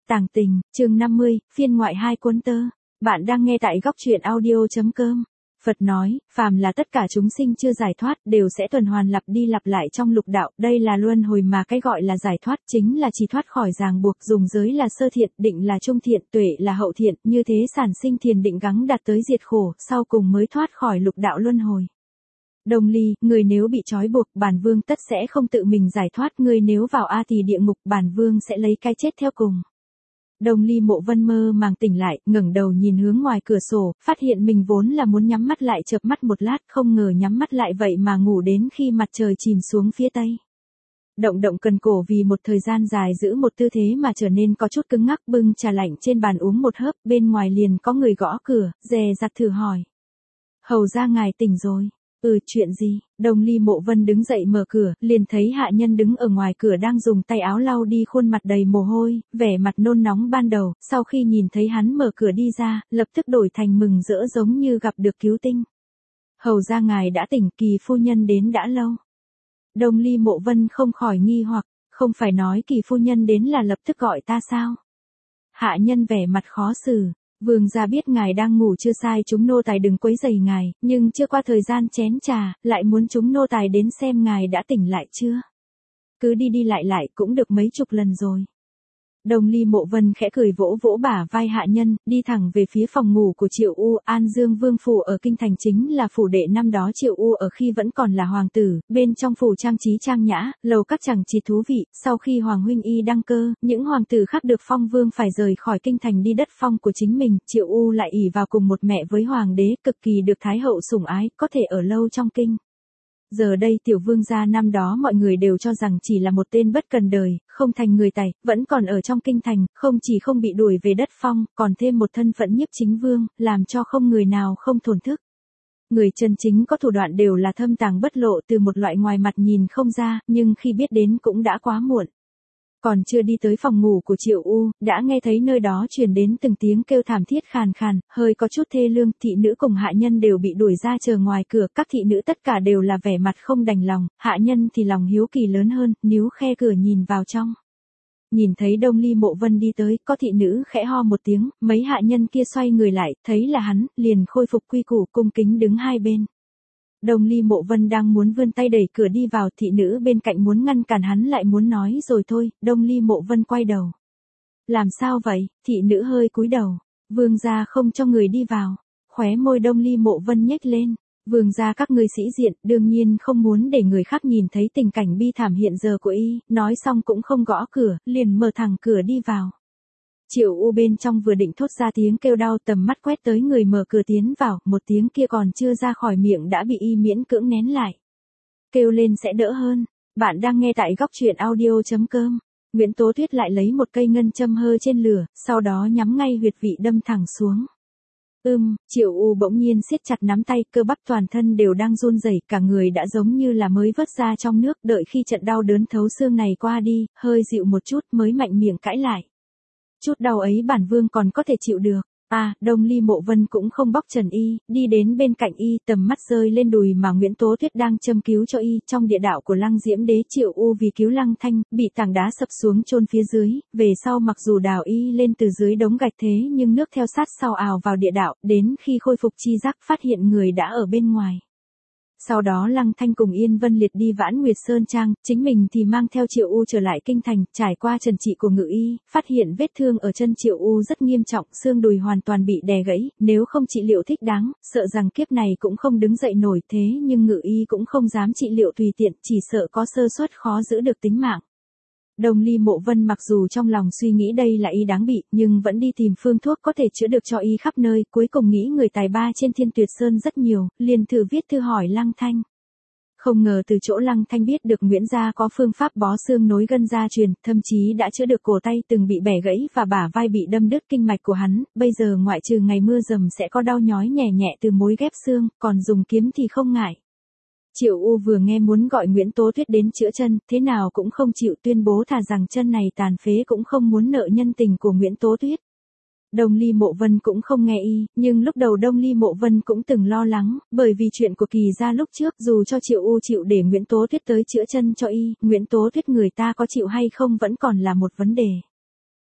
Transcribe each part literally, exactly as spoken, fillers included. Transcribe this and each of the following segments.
Tàng tình, chương năm mươi, phiên ngoại hai cuốn tơ. Bạn đang nghe tại góc truyện audio chấm com. Phật nói, phàm là tất cả chúng sinh chưa giải thoát, đều sẽ tuần hoàn lặp đi lặp lại trong lục đạo, đây là luân hồi mà cái gọi là giải thoát chính là chỉ thoát khỏi ràng buộc, dùng giới là sơ thiện, định là trung thiện, tuệ là hậu thiện, như thế sản sinh thiền định gắng đạt tới diệt khổ, sau cùng mới thoát khỏi lục đạo luân hồi. Đồng ly, người nếu bị trói buộc, bản vương tất sẽ không tự mình giải thoát, người nếu vào A Tỳ địa ngục, bản vương sẽ lấy cái chết theo cùng. Đồng ly Mộ Vân mơ màng tỉnh lại, ngẩng đầu nhìn hướng ngoài cửa sổ, phát hiện mình vốn là muốn nhắm mắt lại chợp mắt một lát, không ngờ nhắm mắt lại vậy mà ngủ đến khi mặt trời chìm xuống phía tây. Động động cần cổ vì một thời gian dài giữ một tư thế mà trở nên có chút cứng ngắc, bưng trà lạnh trên bàn uống một hớp, bên ngoài liền có người gõ cửa, dè dặt thử hỏi. Hầu ra ngài tỉnh rồi. Ừ, chuyện gì? Đồng ly Mộ Vân đứng dậy mở cửa, liền thấy hạ nhân đứng ở ngoài cửa đang dùng tay áo lau đi khuôn mặt đầy mồ hôi, vẻ mặt nôn nóng ban đầu, sau khi nhìn thấy hắn mở cửa đi ra, lập tức đổi thành mừng rỡ giống như gặp được cứu tinh. Hầu ra ngài đã tỉnh, Kỳ phu nhân đến đã lâu. Đồng ly Mộ Vân không khỏi nghi hoặc, không phải nói Kỳ phu nhân đến là lập tức gọi ta sao? Hạ nhân vẻ mặt khó xử. Vương gia biết ngài đang ngủ chưa sai chúng nô tài đừng quấy rầy ngài, nhưng chưa qua thời gian chén trà, lại muốn chúng nô tài đến xem ngài đã tỉnh lại chưa. Cứ đi đi lại lại cũng được mấy chục lần rồi. Đồng ly Mộ Vân khẽ cười vỗ vỗ bả vai hạ nhân, đi thẳng về phía phòng ngủ của Triệu U. An Dương Vương phủ ở kinh thành chính là phủ đệ năm đó Triệu U ở khi vẫn còn là hoàng tử, bên trong phủ trang trí trang nhã, lầu các chẳng chỉ thú vị. Sau khi Hoàng huynh y đăng cơ, những hoàng tử khác được phong vương phải rời khỏi kinh thành đi đất phong của chính mình, Triệu U lại ỷ vào cùng một mẹ với hoàng đế, cực kỳ được thái hậu sủng ái, có thể ở lâu trong kinh. Giờ đây tiểu vương gia năm đó mọi người đều cho rằng chỉ là một tên bất cần đời, không thành người tài, vẫn còn ở trong kinh thành, không chỉ không bị đuổi về đất phong, còn thêm một thân phận nhiếp chính vương, làm cho không người nào không thổn thức. Người chân chính có thủ đoạn đều là thâm tàng bất lộ từ một loại ngoài mặt nhìn không ra, nhưng khi biết đến cũng đã quá muộn. Còn chưa đi tới phòng ngủ của Triệu U, đã nghe thấy nơi đó truyền đến từng tiếng kêu thảm thiết khàn khàn, hơi có chút thê lương, thị nữ cùng hạ nhân đều bị đuổi ra chờ ngoài cửa, các thị nữ tất cả đều là vẻ mặt không đành lòng, hạ nhân thì lòng hiếu kỳ lớn hơn, níu khe cửa nhìn vào trong. Nhìn thấy Đồng ly Mộ Vân đi tới, có thị nữ khẽ ho một tiếng, mấy hạ nhân kia xoay người lại, thấy là hắn, liền khôi phục quy củ, cung kính đứng hai bên. Đồng ly Mộ Vân đang muốn vươn tay đẩy cửa đi vào, thị nữ bên cạnh muốn ngăn cản hắn lại muốn nói rồi thôi, Đồng ly Mộ Vân quay đầu. Làm sao vậy? Thị nữ hơi cúi đầu. Vương gia không cho người đi vào. Khóe môi Đồng ly Mộ Vân nhếch lên. Vương gia các ngươi sĩ diện, đương nhiên không muốn để người khác nhìn thấy tình cảnh bi thảm hiện giờ của y, nói xong cũng không gõ cửa, liền mở thẳng cửa đi vào. Triệu U bên trong vừa định thốt ra tiếng kêu đau, tầm mắt quét tới người mở cửa tiến vào, một tiếng kia còn chưa ra khỏi miệng đã bị y miễn cưỡng nén lại. Kêu lên sẽ đỡ hơn. Bạn đang nghe tại góc truyện audio chấm com. Nguyễn Tố Tuyết lại lấy một cây ngân châm hơ trên lửa, sau đó nhắm ngay huyệt vị đâm thẳng xuống. Ưm, Triệu U bỗng nhiên siết chặt nắm tay, cơ bắp toàn thân đều đang run rẩy, cả người đã giống như là mới vớt ra trong nước, đợi khi trận đau đớn thấu xương này qua đi, hơi dịu một chút mới mạnh miệng cãi lại. Chút đau ấy bản vương còn có thể chịu được. À, Đồng ly Mộ Vân cũng không bóc trần y, đi đến bên cạnh y, tầm mắt rơi lên đùi mà Nguyễn Tố Tuyết đang châm cứu cho y. Trong địa đạo của Lăng Diễm Đế, Triệu U vì cứu Lăng Thanh, bị tảng đá sập xuống chôn phía dưới, về sau mặc dù đào y lên từ dưới đống gạch thế nhưng nước theo sát sau ào vào địa đạo, đến khi khôi phục chi giác phát hiện người đã ở bên ngoài. Sau đó Lăng Thanh cùng Yên Vân Liệt đi Vãn Nguyệt Sơn Trang, chính mình thì mang theo Triệu U trở lại kinh thành, trải qua trần trị của ngự y, phát hiện vết thương ở chân Triệu U rất nghiêm trọng, xương đùi hoàn toàn bị đè gãy, nếu không trị liệu thích đáng, sợ rằng kiếp này cũng không đứng dậy nổi, thế nhưng ngự y cũng không dám trị liệu tùy tiện, chỉ sợ có sơ suất khó giữ được tính mạng. Đồng ly Mộ Vân mặc dù trong lòng suy nghĩ đây là y đáng bị, nhưng vẫn đi tìm phương thuốc có thể chữa được cho y khắp nơi, cuối cùng nghĩ người tài ba trên Thiên Tuyệt Sơn rất nhiều, liền thử viết thư hỏi Lăng Thanh. Không ngờ từ chỗ Lăng Thanh biết được Nguyễn gia có phương pháp bó xương nối gân gia truyền, thậm chí đã chữa được cổ tay từng bị bẻ gãy và bả vai bị đâm đứt kinh mạch của hắn, bây giờ ngoại trừ ngày mưa dầm sẽ có đau nhói nhẹ nhẹ từ mối ghép xương, còn dùng kiếm thì không ngại. Triệu U vừa nghe muốn gọi Nguyễn Tố Tuyết đến chữa chân, thế nào cũng không chịu, tuyên bố thà rằng chân này tàn phế cũng không muốn nợ nhân tình của Nguyễn Tố Tuyết. Đồng ly Mộ Vân cũng không nghe y, nhưng lúc đầu Đồng ly Mộ Vân cũng từng lo lắng, bởi vì chuyện của Kỳ gia lúc trước dù cho Triệu U chịu để Nguyễn Tố Tuyết tới chữa chân cho y, Nguyễn Tố Tuyết người ta có chịu hay không vẫn còn là một vấn đề.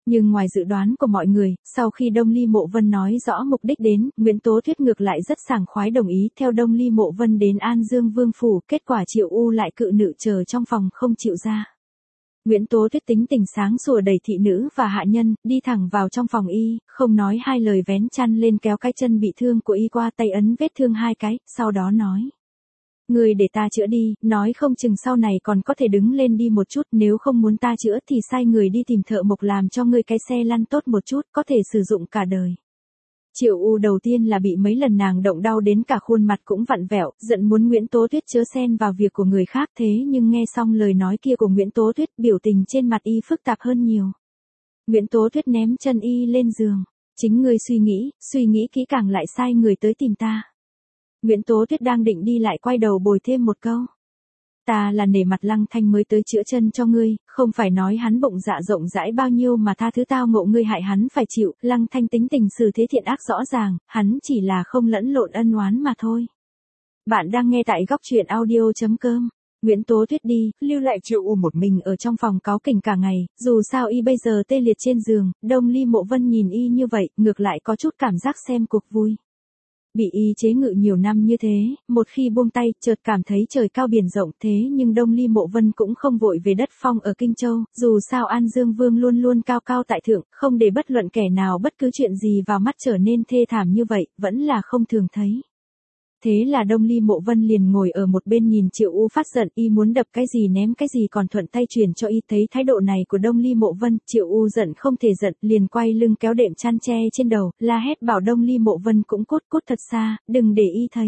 Nhưng ngoài dự đoán của mọi người, sau khi Đông Ly Mộ Vân nói rõ mục đích đến, Nguyễn Tố Tuyết ngược lại rất sảng khoái đồng ý theo Đông Ly Mộ Vân đến An Dương Vương Phủ, kết quả Triệu U lại cự nữ chờ trong phòng không chịu ra. Nguyễn Tố Tuyết tính tình sáng sủa đẩy thị nữ và hạ nhân, đi thẳng vào trong phòng y, không nói hai lời vén chăn lên kéo cái chân bị thương của y qua tay ấn vết thương hai cái, sau đó nói. Người để ta chữa đi, nói không chừng sau này còn có thể đứng lên đi một chút, nếu không muốn ta chữa thì sai người đi tìm thợ mộc làm cho ngươi cái xe lăn tốt một chút, có thể sử dụng cả đời. Triệu U đầu tiên là bị mấy lần nàng động đau đến cả khuôn mặt cũng vặn vẹo, giận muốn Nguyễn Tố Tuyết chớ xen vào việc của người khác, thế nhưng nghe xong lời nói kia của Nguyễn Tố Tuyết, biểu tình trên mặt y phức tạp hơn nhiều. Nguyễn Tố Tuyết ném chân y lên giường. Chính ngươi suy nghĩ, suy nghĩ kỹ càng lại sai người tới tìm ta. Nguyễn Tố Tuyết đang định đi lại quay đầu bồi thêm một câu. Ta là nể mặt Lăng Thanh mới tới chữa chân cho ngươi, không phải nói hắn bụng dạ rộng rãi bao nhiêu mà tha thứ tao ngộ ngươi hại hắn phải chịu. Lăng Thanh tính tình xử thế thiện ác rõ ràng, hắn chỉ là không lẫn lộn ân oán mà thôi. Bạn đang nghe tại góc truyện audio chấm com. Nguyễn Tố Tuyết đi, lưu lại Triệu U một mình ở trong phòng cáu kỉnh cả ngày, dù sao y bây giờ tê liệt trên giường, Đông Ly Mộ Vân nhìn y như vậy, ngược lại có chút cảm giác xem cuộc vui. Bị y chế ngự nhiều năm như thế, một khi buông tay, chợt cảm thấy trời cao biển rộng, thế nhưng Đông Ly Mộ Vân cũng không vội về đất phong ở Kinh Châu, dù sao An Dương Vương luôn luôn cao cao tại thượng, không để bất luận kẻ nào bất cứ chuyện gì vào mắt trở nên thê thảm như vậy, vẫn là không thường thấy. Thế là Đông Ly Mộ Vân liền ngồi ở một bên nhìn Triệu U phát giận, y muốn đập cái gì ném cái gì còn thuận tay truyền cho y. Thấy thái độ này của Đông Ly Mộ Vân, Triệu U giận không thể giận, liền quay lưng kéo đệm chăn che trên đầu, la hét bảo Đông Ly Mộ Vân cũng cút cút thật xa, đừng để y thấy.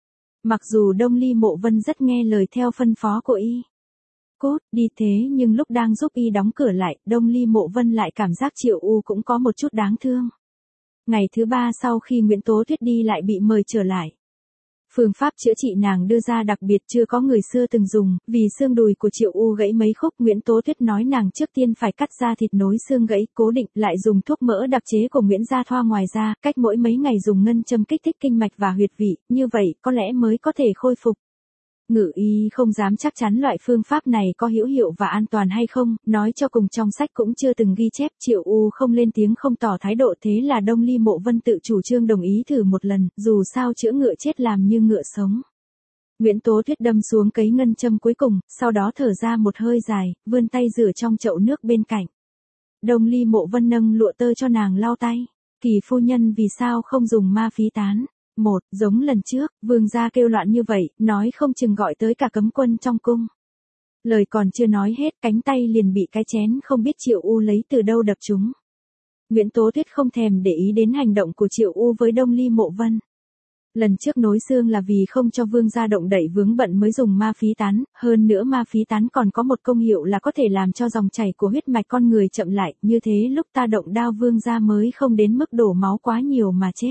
Mặc dù Đông Ly Mộ Vân rất nghe lời theo phân phó của y. Cút, đi thế nhưng lúc đang giúp y đóng cửa lại, Đông Ly Mộ Vân lại cảm giác Triệu U cũng có một chút đáng thương. Ngày thứ ba sau khi Nguyễn Tố Tuyết đi lại bị mời trở lại. Phương pháp chữa trị nàng đưa ra đặc biệt chưa có người xưa từng dùng, vì xương đùi của Triệu U gãy mấy khúc, Nguyễn Tố Tuyết nói nàng trước tiên phải cắt ra thịt nối xương gãy, cố định, lại dùng thuốc mỡ đặc chế của Nguyễn Gia Thoa, ngoài ra, cách mỗi mấy ngày dùng ngân châm kích thích kinh mạch và huyệt vị, như vậy có lẽ mới có thể khôi phục. Ngự y không dám chắc chắn loại phương pháp này có hữu hiệu và an toàn hay không, nói cho cùng trong sách cũng chưa từng ghi chép. Triệu U không lên tiếng không tỏ thái độ, thế là Đông Ly Mộ Vân tự chủ trương đồng ý thử một lần, dù sao chữa ngựa chết làm như ngựa sống. Nguyễn Tố Tuyết đâm xuống cấy ngân châm cuối cùng, sau đó thở ra một hơi dài, vươn tay rửa trong chậu nước bên cạnh. Đông Ly Mộ Vân nâng lụa tơ cho nàng lau tay. Kỳ phu nhân vì sao không dùng ma phí tán? Một, giống lần trước, vương gia kêu loạn như vậy, nói không chừng gọi tới cả cấm quân trong cung. Lời còn chưa nói hết, cánh tay liền bị cái chén không biết Triệu U lấy từ đâu đập trúng. Nguyễn Tố Tuyết không thèm để ý đến hành động của Triệu U với Đông Ly Mộ Vân. Lần trước nối xương là vì không cho vương gia động đậy vướng bận mới dùng ma phí tán, hơn nữa ma phí tán còn có một công hiệu là có thể làm cho dòng chảy của huyết mạch con người chậm lại, như thế lúc ta động đao vương gia mới không đến mức đổ máu quá nhiều mà chết.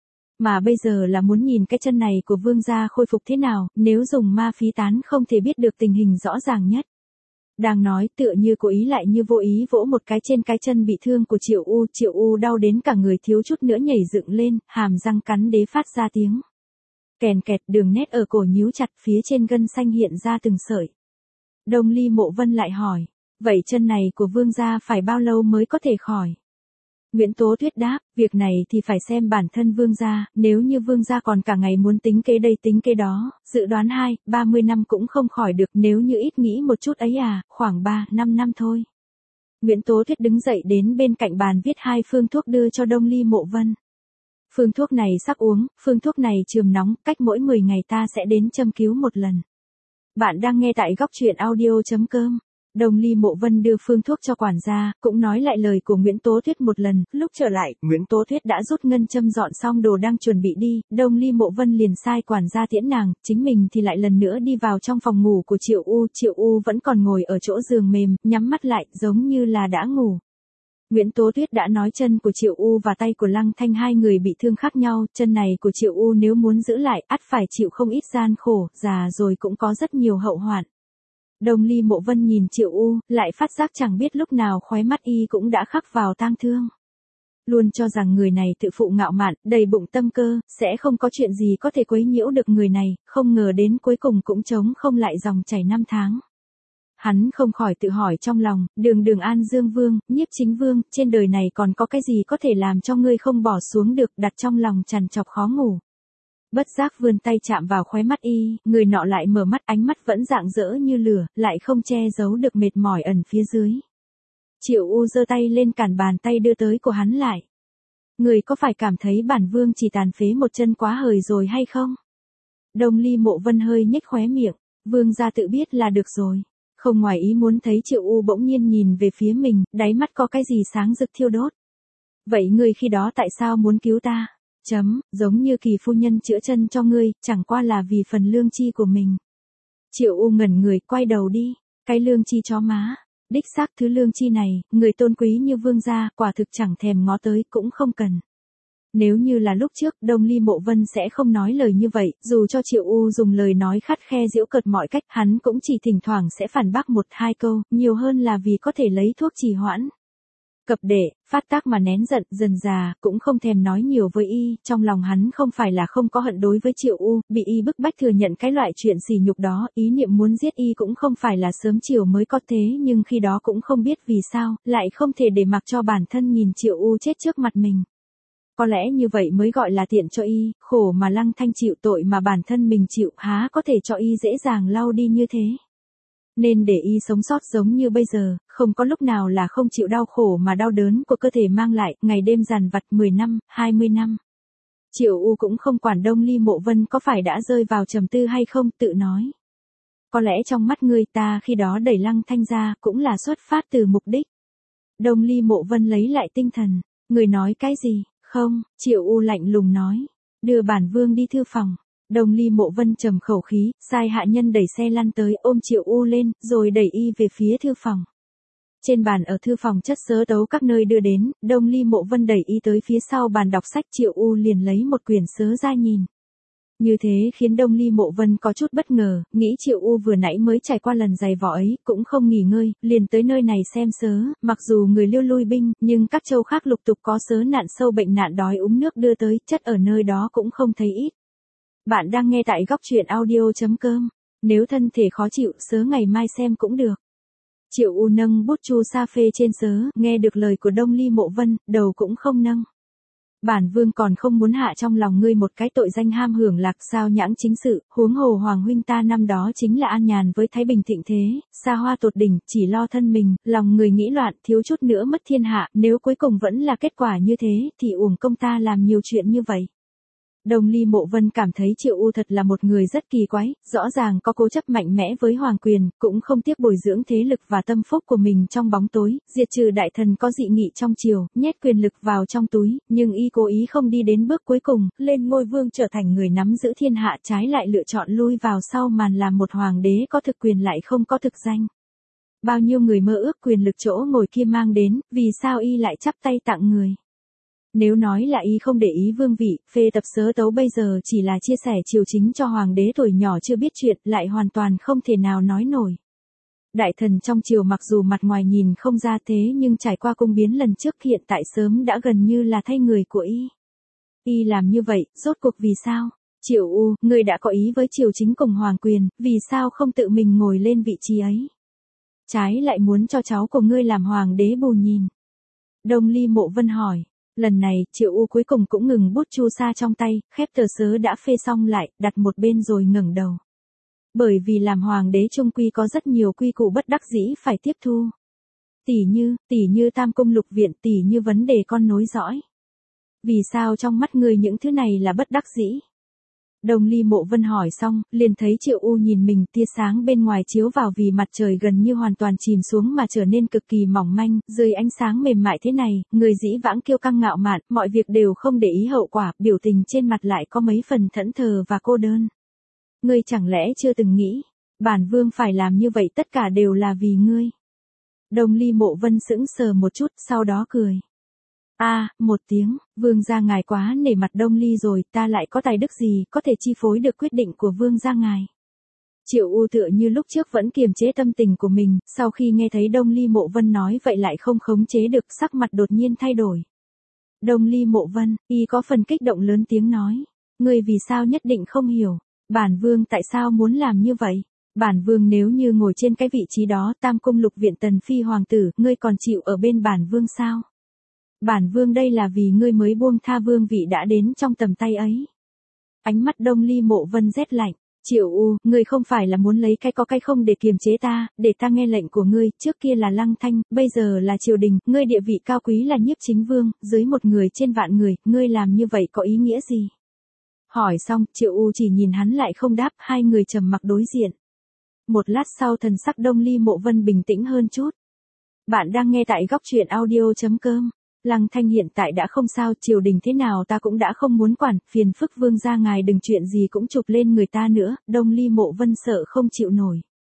Mà bây giờ là muốn nhìn cái chân này của vương gia khôi phục thế nào, nếu dùng ma phí tán không thể biết được tình hình rõ ràng nhất. Đang nói tựa như cố ý lại như vô ý vỗ một cái trên cái chân bị thương của Triệu U, Triệu U đau đến cả người thiếu chút nữa nhảy dựng lên, hàm răng cắn đế phát ra tiếng. Kèn kẹt, đường nét ở cổ nhíu chặt, phía trên gân xanh hiện ra từng sợi. Đông Ly Mộ Vân lại hỏi, vậy chân này của vương gia phải bao lâu mới có thể khỏi? Nguyễn Tố Tuyết đáp, việc này thì phải xem bản thân vương gia, nếu như vương gia còn cả ngày muốn tính kế đây tính kế đó, dự đoán hai, ba mươi năm cũng không khỏi được, nếu như ít nghĩ một chút ấy à, khoảng ba, năm năm thôi. Nguyễn Tố Tuyết đứng dậy đến bên cạnh bàn viết hai phương thuốc đưa cho Đông Ly Mộ Vân. Phương thuốc này sắp uống, phương thuốc này chườm nóng, cách mỗi mười ngày ta sẽ đến châm cứu một lần. Bạn đang nghe tại góc truyện audio chấm com. Đông Ly Mộ Vân đưa phương thuốc cho quản gia, cũng nói lại lời của Nguyễn Tố Tuyết một lần, lúc trở lại, Nguyễn Tố Tuyết đã rút ngân châm dọn xong đồ đang chuẩn bị đi, Đông Ly Mộ Vân liền sai quản gia tiễn nàng, chính mình thì lại lần nữa đi vào trong phòng ngủ của Triệu U, Triệu U vẫn còn ngồi ở chỗ giường mềm, nhắm mắt lại, giống như là đã ngủ. Nguyễn Tố Tuyết đã nói chân của Triệu U và tay của Lăng Thanh hai người bị thương khác nhau, chân này của Triệu U nếu muốn giữ lại, ắt phải chịu không ít gian khổ, già rồi cũng có rất nhiều hậu hoạn. Đông Ly Mộ Vân nhìn Triệu U, lại phát giác chẳng biết lúc nào khóe mắt y cũng đã khắc vào tang thương. Luôn cho rằng người này tự phụ ngạo mạn, đầy bụng tâm cơ, sẽ không có chuyện gì có thể quấy nhiễu được người này, không ngờ đến cuối cùng cũng chống không lại dòng chảy năm tháng. hắn không khỏi tự hỏi trong lòng, đường đường An Dương Vương, Nhiếp Chính Vương, trên đời này còn có cái gì có thể làm cho ngươi không bỏ xuống được, đặt trong lòng trằn trọc khó ngủ. Bất giác vươn tay chạm vào khóe mắt y, người nọ lại mở mắt, ánh mắt vẫn rạng rỡ như lửa, lại không che giấu được mệt mỏi ẩn phía dưới. Triệu U giơ tay lên cản bàn tay đưa tới của hắn lại. Người có phải cảm thấy bản vương chỉ tàn phế một chân quá hời rồi hay không? Đông Ly Mộ Vân hơi nhếch khóe miệng, vương gia tự biết là được rồi. Không ngoài ý muốn thấy Triệu U bỗng nhiên nhìn về phía mình, đáy mắt có cái gì sáng rực thiêu đốt. Vậy ngươi khi đó tại sao muốn cứu ta? Chấm, giống như Kỳ phu nhân chữa chân cho ngươi, chẳng qua là vì phần lương chi của mình. Triệu U ngẩn người, quay đầu đi. Cái lương chi chó má. Đích xác thứ lương chi này, người tôn quý như vương gia, quả thực chẳng thèm ngó tới, cũng không cần. Nếu như là lúc trước, Đông Ly Mộ Vân sẽ không nói lời như vậy, dù cho Triệu U dùng lời nói khắt khe giễu cợt mọi cách, hắn cũng chỉ thỉnh thoảng sẽ phản bác một hai câu, nhiều hơn là vì có thể lấy thuốc trì hoãn. Cập đệ, phát tác mà nén giận, dần già, cũng không thèm nói nhiều với y, trong lòng hắn không phải là không có hận đối với Triệu U, bị y bức bách thừa nhận cái loại chuyện sỉ nhục đó, ý niệm muốn giết y cũng không phải là sớm chiều mới có thế, nhưng khi đó cũng không biết vì sao, lại không thể để mặc cho bản thân nhìn Triệu U chết trước mặt mình. Có lẽ như vậy mới gọi là tiện cho y, khổ mà Lăng Thanh chịu tội mà bản thân mình chịu, há có thể cho y dễ dàng lau đi như thế. Nên để y sống sót giống như bây giờ, không có lúc nào là không chịu đau khổ mà đau đớn của cơ thể mang lại, ngày đêm dằn vặt mười năm, hai mươi năm. Triệu U cũng không quản Đông Ly Mộ Vân có phải đã rơi vào trầm tư hay không, tự nói. Có lẽ trong mắt ngươi ta khi đó đẩy Lăng Thanh ra cũng là xuất phát từ mục đích. Đông Ly Mộ Vân lấy lại tinh thần, người nói cái gì? Không, Triệu U lạnh lùng nói. Đưa bản vương đi thư phòng. Đông Ly Mộ Vân trầm khẩu khí, sai hạ nhân đẩy xe lăn tới, ôm Triệu U lên, rồi đẩy y về phía thư phòng. Trên bàn ở thư phòng chất sớ tấu các nơi đưa đến, Đông Ly Mộ Vân đẩy y tới phía sau bàn đọc sách, Triệu U liền lấy một quyển sớ ra nhìn. Như thế khiến Đông Ly Mộ Vân có chút bất ngờ, nghĩ Triệu U vừa nãy mới trải qua lần dày vò ấy, cũng không nghỉ ngơi, liền tới nơi này xem sớ, mặc dù người Liêu lui binh, nhưng các châu khác lục tục có sớ nạn sâu bệnh nạn đói úng nước đưa tới, chất ở nơi đó cũng không thấy ít. Bạn đang nghe tại góc truyện audio chấm com, nếu thân thể khó chịu sớ ngày mai xem cũng được. Triệu U nâng bút chu sa phê trên sớ, nghe được lời của Đông Ly Mộ Vân, đầu cũng không nâng. Bản vương còn không muốn hạ trong lòng ngươi một cái tội danh ham hưởng lạc sao nhãng chính sự, huống hồ hoàng huynh ta năm đó chính là an nhàn với thái bình thịnh thế, xa hoa tột đỉnh, chỉ lo thân mình, lòng người nghĩ loạn, thiếu chút nữa mất thiên hạ, nếu cuối cùng vẫn là kết quả như thế, thì uổng công ta làm nhiều chuyện như vậy. Đông Ly Mộ Vân cảm thấy Triệu U thật là một người rất kỳ quái, rõ ràng có cố chấp mạnh mẽ với hoàng quyền, cũng không tiếc bồi dưỡng thế lực và tâm phúc của mình trong bóng tối, diệt trừ đại thần có dị nghị trong triều, nhét quyền lực vào trong túi, nhưng y cố ý không đi đến bước cuối cùng, lên ngôi vương trở thành người nắm giữ thiên hạ, trái lại lựa chọn lui vào sau màn làm một hoàng đế có thực quyền lại không có thực danh. Bao nhiêu người mơ ước quyền lực chỗ ngồi kia mang đến, vì sao y lại chắp tay tặng người? Nếu nói là y không để ý vương vị, phê tập sớ tấu bây giờ chỉ là chia sẻ triều chính cho hoàng đế tuổi nhỏ chưa biết chuyện, lại hoàn toàn không thể nào nói nổi. Đại thần trong triều mặc dù mặt ngoài nhìn không ra thế nhưng trải qua cung biến lần trước hiện tại sớm đã gần như là thay người của y. Y làm như vậy, rốt cuộc vì sao? Triệu U, người đã có ý với triều chính cùng hoàng quyền, vì sao không tự mình ngồi lên vị trí ấy? Trái lại muốn cho cháu của ngươi làm hoàng đế bù nhìn. Đông Ly Mộ Vân hỏi. Lần này, Triệu U cuối cùng cũng ngừng bút chu sa trong tay, khép tờ sớ đã phê xong lại, đặt một bên rồi ngẩng đầu. Bởi vì làm hoàng đế trung quy có rất nhiều quy củ bất đắc dĩ phải tiếp thu. Tỷ như, tỷ như tam cung lục viện, tỷ như vấn đề con nối dõi. Vì sao trong mắt người những thứ này là bất đắc dĩ? Đông Ly Mộ Vân hỏi xong, liền thấy Triệu U nhìn mình, tia sáng bên ngoài chiếu vào vì mặt trời gần như hoàn toàn chìm xuống mà trở nên cực kỳ mỏng manh, dưới ánh sáng mềm mại thế này, người dĩ vãng kiêu căng ngạo mạn, mọi việc đều không để ý hậu quả, biểu tình trên mặt lại có mấy phần thẫn thờ và cô đơn. Ngươi chẳng lẽ chưa từng nghĩ, bản vương phải làm như vậy tất cả đều là vì ngươi. Đông Ly Mộ Vân sững sờ một chút, sau đó cười. A, à, một tiếng, vương gia ngài quá nể mặt Đông Ly rồi, ta lại có tài đức gì, có thể chi phối được quyết định của vương gia ngài. Triệu U tựa như lúc trước vẫn kiềm chế tâm tình của mình, sau khi nghe thấy Đông Ly Mộ Vân nói vậy lại không khống chế được, sắc mặt đột nhiên thay đổi. Đông Ly Mộ Vân, y có phần kích động lớn tiếng nói, ngươi vì sao nhất định không hiểu, bản vương tại sao muốn làm như vậy. Bản vương nếu như ngồi trên cái vị trí đó, tam cung lục viện tần phi hoàng tử, ngươi còn chịu ở bên bản vương sao? Bản vương đây là vì ngươi mới buông tha vương vị đã đến trong tầm tay ấy. Ánh mắt Đông Ly Mộ Vân rét lạnh. Triệu U, ngươi không phải là muốn lấy cái có cái không để kiềm chế ta, để ta nghe lệnh của ngươi, trước kia là Lăng Thanh, bây giờ là triều đình, ngươi địa vị cao quý là nhiếp chính vương, dưới một người trên vạn người, ngươi làm như vậy có ý nghĩa gì? Hỏi xong, Triệu U chỉ nhìn hắn lại không đáp, hai người trầm mặc đối diện. Một lát sau thần sắc Đông Ly Mộ Vân bình tĩnh hơn chút. Bạn đang nghe tại góc truyện audio.com. Lăng Thanh hiện tại đã không sao, triều đình thế nào ta cũng đã không muốn quản, phiền phức vương gia ngài đừng chuyện gì cũng chụp lên người ta nữa, Đông Ly Mộ Vân sợ không chịu nổi.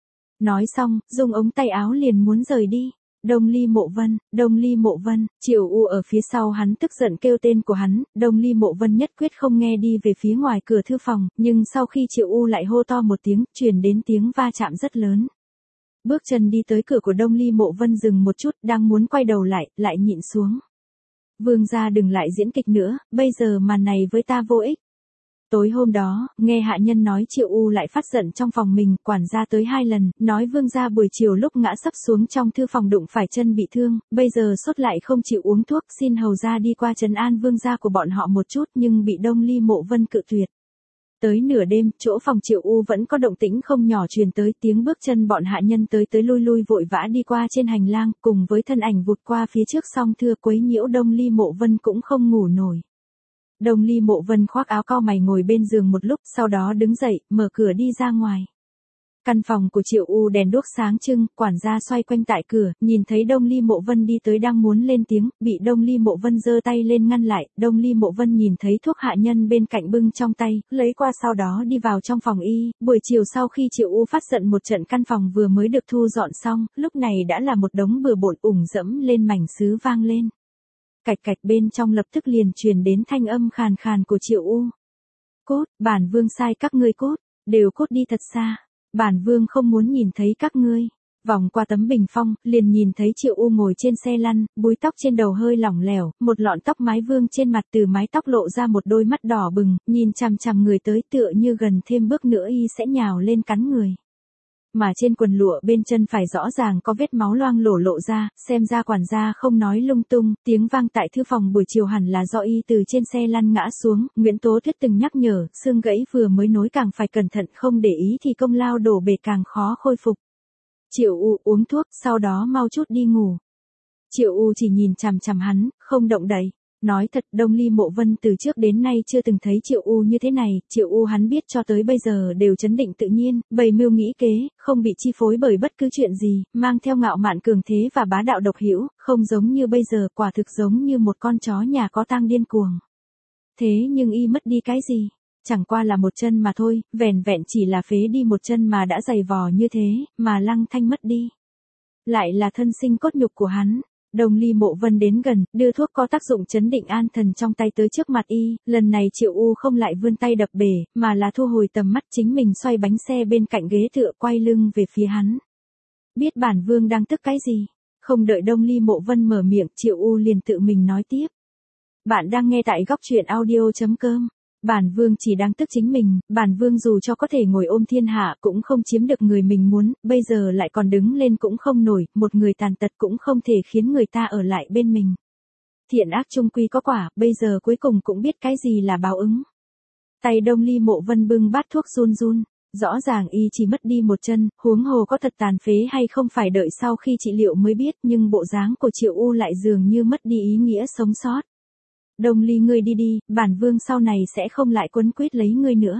Nói xong, dùng ống tay áo liền muốn rời đi. Đông Ly Mộ Vân, Đông Ly Mộ Vân, Triệu U ở phía sau hắn tức giận kêu tên của hắn, Đông Ly Mộ Vân nhất quyết không nghe đi về phía ngoài cửa thư phòng, nhưng sau khi Triệu U lại hô to một tiếng, truyền đến tiếng va chạm rất lớn. Bước chân đi tới cửa của Đông Ly Mộ Vân dừng một chút, đang muốn quay đầu lại, lại nhịn xuống. Vương gia đừng lại diễn kịch nữa, bây giờ màn này với ta vô ích. Tối hôm đó, nghe hạ nhân nói Triệu U lại phát giận trong phòng mình, quản gia tới hai lần, nói vương gia buổi chiều lúc ngã sấp xuống trong thư phòng đụng phải chân bị thương, bây giờ sốt lại không chịu uống thuốc, xin hầu gia đi qua trấn an vương gia của bọn họ một chút nhưng bị Đông Ly Mộ Vân cự tuyệt. Tới nửa đêm, chỗ phòng Triệu U vẫn có động tĩnh không nhỏ truyền tới, tiếng bước chân bọn hạ nhân tới tới lui lui vội vã đi qua trên hành lang, cùng với thân ảnh vụt qua phía trước song thưa quấy nhiễu Đông Ly Mộ Vân cũng không ngủ nổi. Đông Ly Mộ Vân khoác áo cau mày ngồi bên giường một lúc, sau đó đứng dậy, mở cửa đi ra ngoài. Căn phòng của Triệu U đèn đuốc sáng trưng, quản gia xoay quanh tại cửa, nhìn thấy Đông Ly Mộ Vân đi tới đang muốn lên tiếng, bị Đông Ly Mộ Vân giơ tay lên ngăn lại, Đông Ly Mộ Vân nhìn thấy thuốc hạ nhân bên cạnh bưng trong tay, lấy qua sau đó đi vào trong phòng y, buổi chiều sau khi Triệu U phát giận một trận căn phòng vừa mới được thu dọn xong, lúc này đã là một đống bừa bộn ủng dẫm lên mảnh sứ vang lên. Cạch cạch bên trong lập tức liền truyền đến thanh âm khàn khàn của Triệu U. Cốt, bản vương sai các ngươi cốt, đều cốt đi thật xa. Bản vương không muốn nhìn thấy các ngươi. Vòng qua tấm bình phong, liền nhìn thấy Triệu U ngồi trên xe lăn, búi tóc trên đầu hơi lỏng lẻo, một lọn tóc mái vương trên mặt từ mái tóc lộ ra một đôi mắt đỏ bừng, nhìn chằm chằm người tới tựa như gần thêm bước nữa y sẽ nhào lên cắn người. Mà trên quần lụa bên chân phải rõ ràng có vết máu loang lổ lộ ra, xem ra quản gia không nói lung tung, tiếng vang tại thư phòng buổi chiều hẳn là do y từ trên xe lăn ngã xuống, Nguyễn Tố Tuyết từng nhắc nhở, xương gãy vừa mới nối càng phải cẩn thận, không để ý thì công lao đổ bể càng khó khôi phục. Triệu U uống thuốc, sau đó mau chút đi ngủ. Triệu U chỉ nhìn chằm chằm hắn, không động đậy. Nói thật, Đông Ly Mộ Vân từ trước đến nay chưa từng thấy Triệu U như thế này, Triệu U hắn biết cho tới bây giờ đều trấn định tự nhiên, bày mưu nghĩ kế, không bị chi phối bởi bất cứ chuyện gì, mang theo ngạo mạn cường thế và bá đạo độc hữu, không giống như bây giờ, quả thực giống như một con chó nhà có tang điên cuồng. Thế nhưng y mất đi cái gì? Chẳng qua là một chân mà thôi, vẻn vẹn chỉ là phế đi một chân mà đã dày vò như thế, mà Lăng Thanh mất đi. Lại là thân sinh cốt nhục của hắn. Đông Ly Mộ Vân đến gần, đưa thuốc có tác dụng chấn định an thần trong tay tới trước mặt y, lần này Triệu U không lại vươn tay đập bể, mà là thu hồi tầm mắt chính mình xoay bánh xe bên cạnh ghế tựa quay lưng về phía hắn. Biết bản vương đang tức cái gì? Không đợi Đông Ly Mộ Vân mở miệng, Triệu U liền tự mình nói tiếp. Bạn đang nghe tại góc truyện audio.com. Bản vương chỉ đang tức chính mình, bản vương dù cho có thể ngồi ôm thiên hạ cũng không chiếm được người mình muốn, bây giờ lại còn đứng lên cũng không nổi, một người tàn tật cũng không thể khiến người ta ở lại bên mình. Thiện ác chung quy có quả, bây giờ cuối cùng cũng biết cái gì là báo ứng. Tay Đông Ly Mộ Vân bưng bát thuốc run run, rõ ràng y chỉ mất đi một chân, huống hồ có thật tàn phế hay không phải đợi sau khi trị liệu mới biết, nhưng bộ dáng của Triệu U lại dường như mất đi ý nghĩa sống sót. Đông Ly ngươi đi đi, bản vương sau này sẽ không lại quấn quýt lấy ngươi nữa.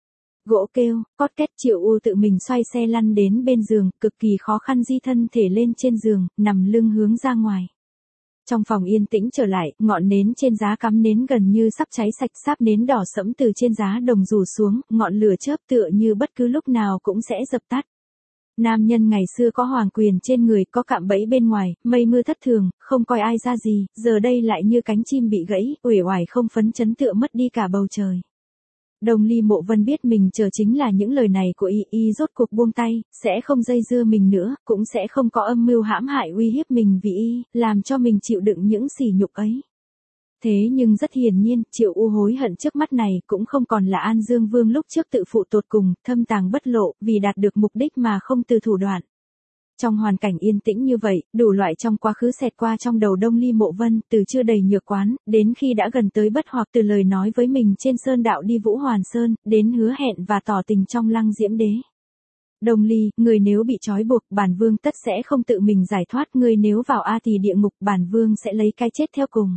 Gỗ kêu, cót két Triệu U tự mình xoay xe lăn đến bên giường, cực kỳ khó khăn di thân thể lên trên giường, nằm lưng hướng ra ngoài. Trong phòng yên tĩnh trở lại, ngọn nến trên giá cắm nến gần như sắp cháy sạch, sáp nến đỏ sẫm từ trên giá đồng rủ xuống, ngọn lửa chớp tựa như bất cứ lúc nào cũng sẽ dập tắt. Nam nhân ngày xưa có hoàng quyền trên người, có cạm bẫy bên ngoài, mây mưa thất thường, không coi ai ra gì, giờ đây lại như cánh chim bị gãy, uể oải không phấn chấn tựa mất đi cả bầu trời. Đông Ly Mộ Vân biết mình chờ chính là những lời này của y, y rốt cuộc buông tay, sẽ không dây dưa mình nữa, cũng sẽ không có âm mưu hãm hại uy hiếp mình vì y, làm cho mình chịu đựng những sỉ nhục ấy. Thế nhưng rất hiển nhiên, Triệu U hối hận trước mắt này cũng không còn là An Dương Vương lúc trước tự phụ tột cùng, thâm tàng bất lộ, vì đạt được mục đích mà không từ thủ đoạn. Trong hoàn cảnh yên tĩnh như vậy, đủ loại trong quá khứ xẹt qua trong đầu Đông Ly Mộ Vân, từ chưa đầy nhược quán, đến khi đã gần tới bất hoặc từ lời nói với mình trên sơn đạo đi Vũ Hoàn Sơn, đến hứa hẹn và tỏ tình trong Lăng Diễm Đế. Đông Ly, người nếu bị trói buộc, bản vương tất sẽ không tự mình giải thoát, người nếu vào A Tỳ địa ngục, bản vương sẽ lấy cái chết theo cùng.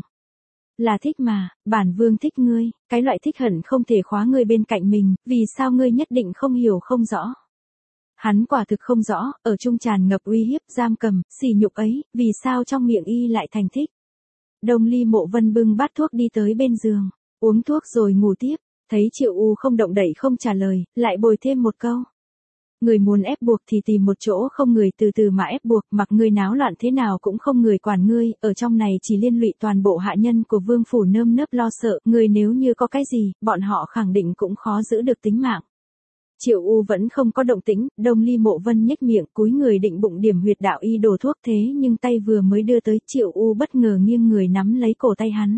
Là thích mà, bản vương thích ngươi, cái loại thích hận không thể khóa ngươi bên cạnh mình, vì sao ngươi nhất định không hiểu không rõ. Hắn quả thực không rõ, ở trung tràn ngập uy hiếp, giam cầm, sỉ nhục ấy, vì sao trong miệng y lại thành thích. Đông Ly Mộ Vân bưng bát thuốc đi tới bên giường, uống thuốc rồi ngủ tiếp, thấy Triệu U không động đậy không trả lời, lại bồi thêm một câu. Người muốn ép buộc thì tìm một chỗ không người từ từ mà ép buộc, mặc ngươi náo loạn thế nào cũng không người quản ngươi, ở trong này chỉ liên lụy toàn bộ hạ nhân của vương phủ nơm nớp lo sợ, người nếu như có cái gì, bọn họ khẳng định cũng khó giữ được tính mạng. Triệu U vẫn không có động tĩnh, Đông Ly Mộ Vân nhếch miệng, cúi người định bụng điểm huyệt đạo y đổ thuốc thế nhưng tay vừa mới đưa tới, Triệu U bất ngờ nghiêng người nắm lấy cổ tay hắn.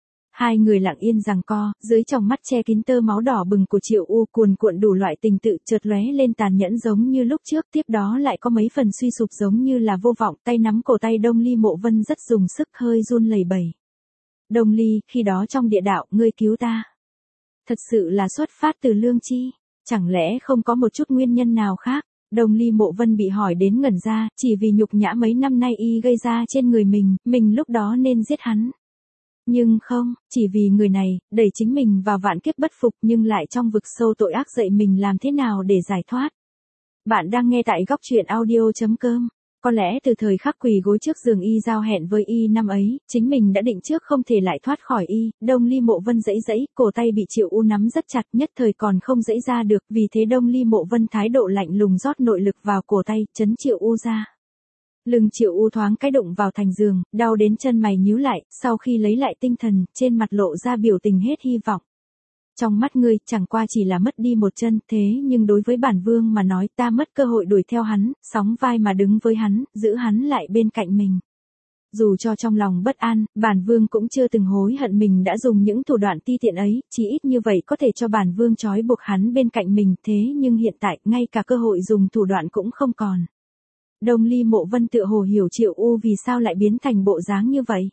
Hai người lặng yên giằng co, dưới tròng mắt che kín tơ máu đỏ bừng của Triệu U cuồn cuộn đủ loại tình tự chợt lóe lên tàn nhẫn giống như lúc trước, tiếp đó lại có mấy phần suy sụp giống như là vô vọng, tay nắm cổ tay Đông Ly Mộ Vân rất dùng sức hơi run lẩy bẩy. Đông Ly, khi đó trong địa đạo, ngươi cứu ta. Thật sự là xuất phát từ lương tri, chẳng lẽ không có một chút nguyên nhân nào khác? Đông Ly Mộ Vân bị hỏi đến ngẩn ra, chỉ vì nhục nhã mấy năm nay y gây ra trên người mình, mình lúc đó nên giết hắn. Nhưng không, chỉ vì người này, đẩy chính mình vào vạn kiếp bất phục nhưng lại trong vực sâu tội ác dạy mình làm thế nào để giải thoát. Bạn đang nghe tại góc truyện audio chấm com. Có lẽ từ thời khắc quỳ gối trước giường y giao hẹn với y năm ấy, chính mình đã định trước không thể lại thoát khỏi y, Đông Ly Mộ Vân giãy giãy, cổ tay bị Triệu U nắm rất chặt, nhất thời còn không giãy ra được, vì thế Đông Ly Mộ Vân thái độ lạnh lùng rót nội lực vào cổ tay, chấn Triệu U ra. Lưng Triệu U thoáng cái đụng vào thành giường, đau đến chân mày nhíu lại, sau khi lấy lại tinh thần, trên mặt lộ ra biểu tình hết hy vọng. Trong mắt ngươi, chẳng qua chỉ là mất đi một chân, thế nhưng đối với bản vương mà nói, ta mất cơ hội đuổi theo hắn, sóng vai mà đứng với hắn, giữ hắn lại bên cạnh mình. Dù cho trong lòng bất an, bản vương cũng chưa từng hối hận mình đã dùng những thủ đoạn ti tiện ấy, chỉ ít như vậy có thể cho bản vương trói buộc hắn bên cạnh mình, thế nhưng hiện tại, ngay cả cơ hội dùng thủ đoạn cũng không còn. Đông Ly Mộ Vân tựa hồ hiểu Triệu U vì sao lại biến thành bộ dáng như vậy.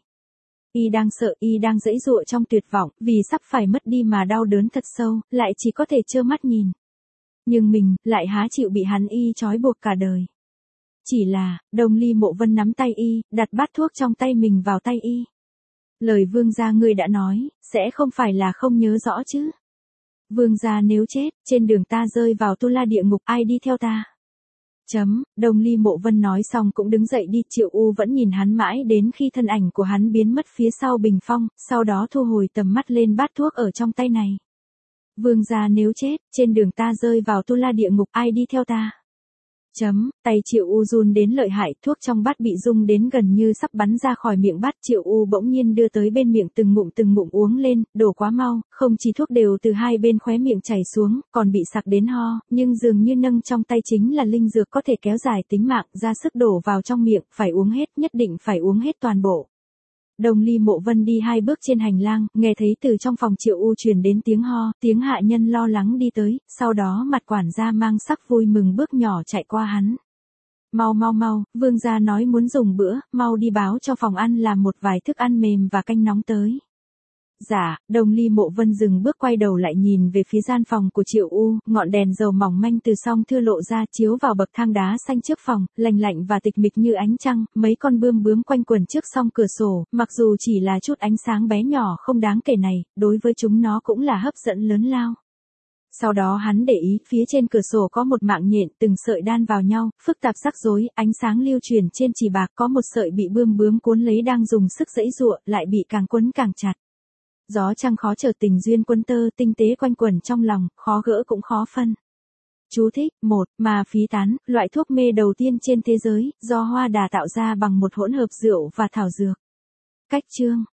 Y đang sợ, y đang giãy giụa trong tuyệt vọng, vì sắp phải mất đi mà đau đớn thật sâu, lại chỉ có thể trơ mắt nhìn. Nhưng mình, lại há chịu bị hắn y trói buộc cả đời. Chỉ là, Đông Ly Mộ Vân nắm tay y, đặt bát thuốc trong tay mình vào tay y. Lời vương gia ngươi đã nói, sẽ không phải là không nhớ rõ chứ. Vương gia nếu chết, trên đường ta rơi vào tu la địa ngục, ai đi theo ta? Chấm, Đông Ly Mộ Vân nói xong cũng đứng dậy đi, Triệu U vẫn nhìn hắn mãi đến khi thân ảnh của hắn biến mất phía sau bình phong, sau đó thu hồi tầm mắt lên bát thuốc ở trong tay này. Vương gia nếu chết, trên đường ta rơi vào tu la địa ngục, ai đi theo ta? Chấm, tay Triệu U run đến lợi hại, thuốc trong bát bị rung đến gần như sắp bắn ra khỏi miệng bát, Triệu U bỗng nhiên đưa tới bên miệng từng ngụm từng ngụm uống lên, đổ quá mau, không chỉ thuốc đều từ hai bên khóe miệng chảy xuống, còn bị sặc đến ho, nhưng dường như nâng trong tay chính là linh dược có thể kéo dài tính mạng, ra sức đổ vào trong miệng, phải uống hết, nhất định phải uống hết toàn bộ. Đông Ly Mộ Vân đi hai bước trên hành lang, nghe thấy từ trong phòng Triệu U truyền đến tiếng ho, tiếng hạ nhân lo lắng đi tới, sau đó mặt quản gia mang sắc vui mừng bước nhỏ chạy qua hắn. Mau mau mau, vương gia nói muốn dùng bữa, mau đi báo cho phòng ăn làm một vài thức ăn mềm và canh nóng tới. Dạ, Đông Ly Mộ Vân dừng bước quay đầu lại nhìn về phía gian phòng của Triệu U, ngọn đèn dầu mỏng manh từ song thưa lộ ra chiếu vào bậc thang đá xanh trước phòng, lành lạnh và tịch mịch như ánh trăng, mấy con bươm bướm quanh quẩn trước song cửa sổ, mặc dù chỉ là chút ánh sáng bé nhỏ không đáng kể này, đối với chúng nó cũng là hấp dẫn lớn lao. Sau đó hắn để ý, phía trên cửa sổ có một mạng nhện từng sợi đan vào nhau, phức tạp rắc rối, ánh sáng lưu truyền trên chỉ bạc, có một sợi bị bươm bướm cuốn lấy đang dùng sức giãy giụa, lại bị càng quấn càng chặt. Gió trăng khó chờ tình duyên quân tơ, tinh tế quanh quẩn trong lòng, khó gỡ cũng khó phân. Chú thích, một, mà phí tán, loại thuốc mê đầu tiên trên thế giới, do hoa đà tạo ra bằng một hỗn hợp rượu và thảo dược. Cách chương,